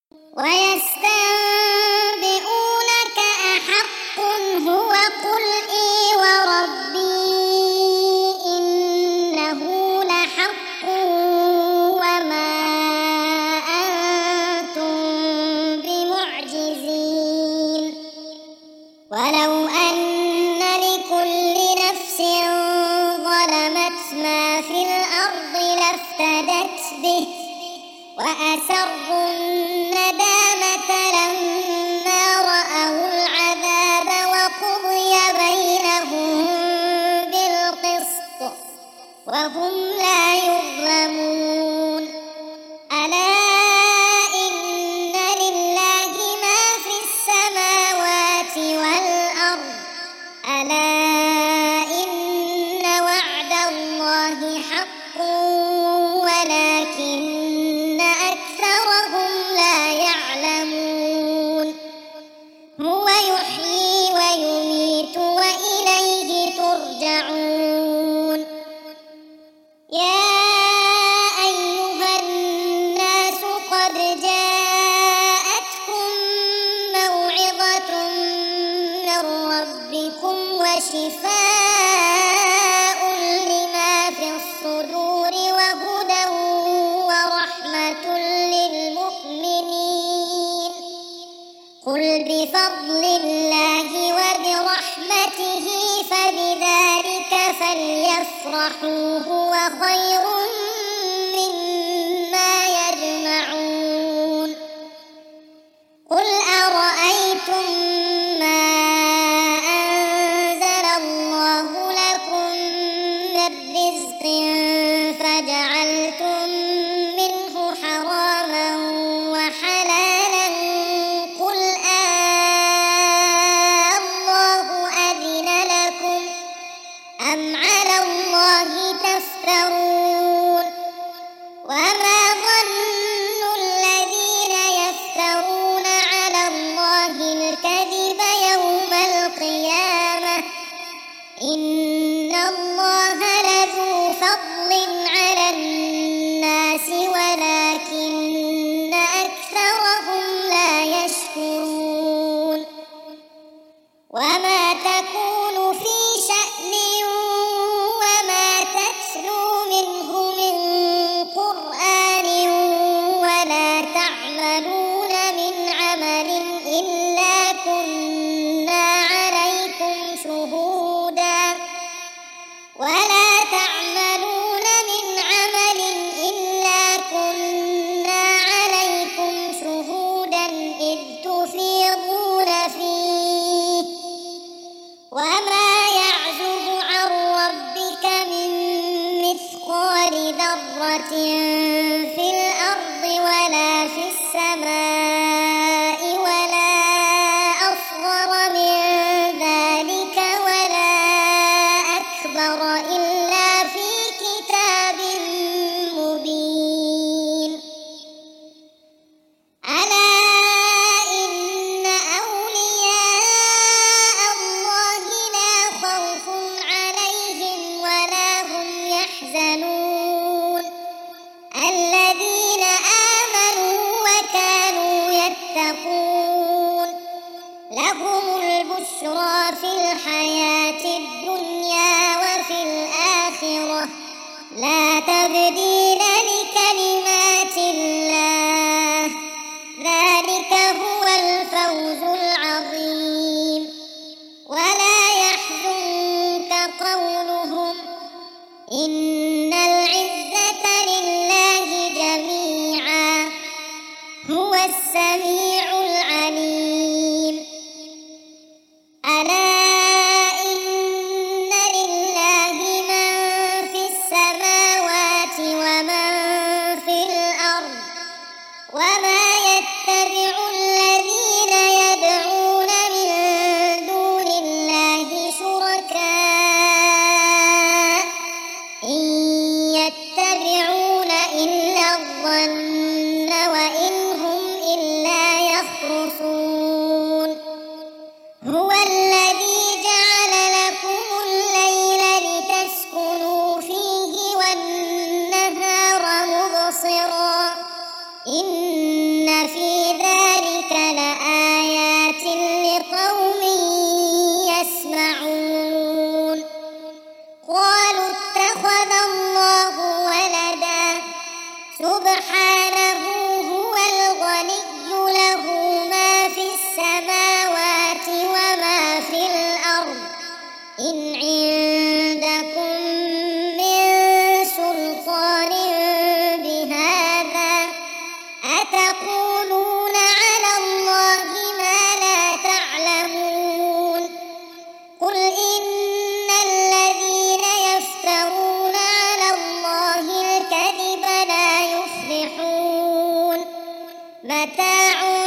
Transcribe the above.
ويستنبئونك أحق هو قل إي وربي إنه لحق وما أنتم بمعجزين ولو أن لكل نفس ظلمت ما في الأرض لافتدت به وأسروا الندامة لما رأوا العذاب وقضي بينهم بالقسط وهم لا يظلمون ألا إن لله ما في السماوات والأرض ألا إن وعد الله حق ولكن أكثرهم لا يعلمون هو يحيي ويميت وإليه ترجعون يا أيها الناس قد جاءتكم موعظة من ربكم وشفاء لما في الصدور وهدى ورحمة للمؤمنين قل بفضل الله وبرحمته فبذلك فليفرحوا هو خير مما يجمعون قل أرأيتم ما أنزل الله لكم من رزق فجعلتم منه حراما وحلالا قل الله أذن لكم أم على الله تفترون وما ظن الذين يفترون على الله الكذب يوم القيامة إن الله لذو فضل على الناس ولكن أكثرهم لا يشكرون وما تكون في شأن وما تتلو منه من قرآن ولا تعملون من عمل إلا كنا عليكم شهودا إذ تفيضون فيه وما يعزب عن ربك من مثقال ذرة في الأرض ولا في السماء ولا أصغر من ذلك ولا أكبر إلا في كتاب مبين ألا إن أولياء الله لا خوف عليهم ولا هم يحزنون الذين آمنوا وكانوا يتقون لهم البشرى في الحياة الدنيا وفي الآخرة لا تبديل لكلمات الله ذلك هو الفوز العظيم ولا يحزنك قولهم إن العزة لله جميعا هو السميع العليم ألا إن لله من في السماوات ومن في الأرض وما يتبع الذين يدعون من دون الله شركاء إن يتبعون إلا الظن وإن هم إلا يخرصون هو الذي جعل لكم الليل لتسكنوا فيه والنهار مبصرا إن في ذلك متاع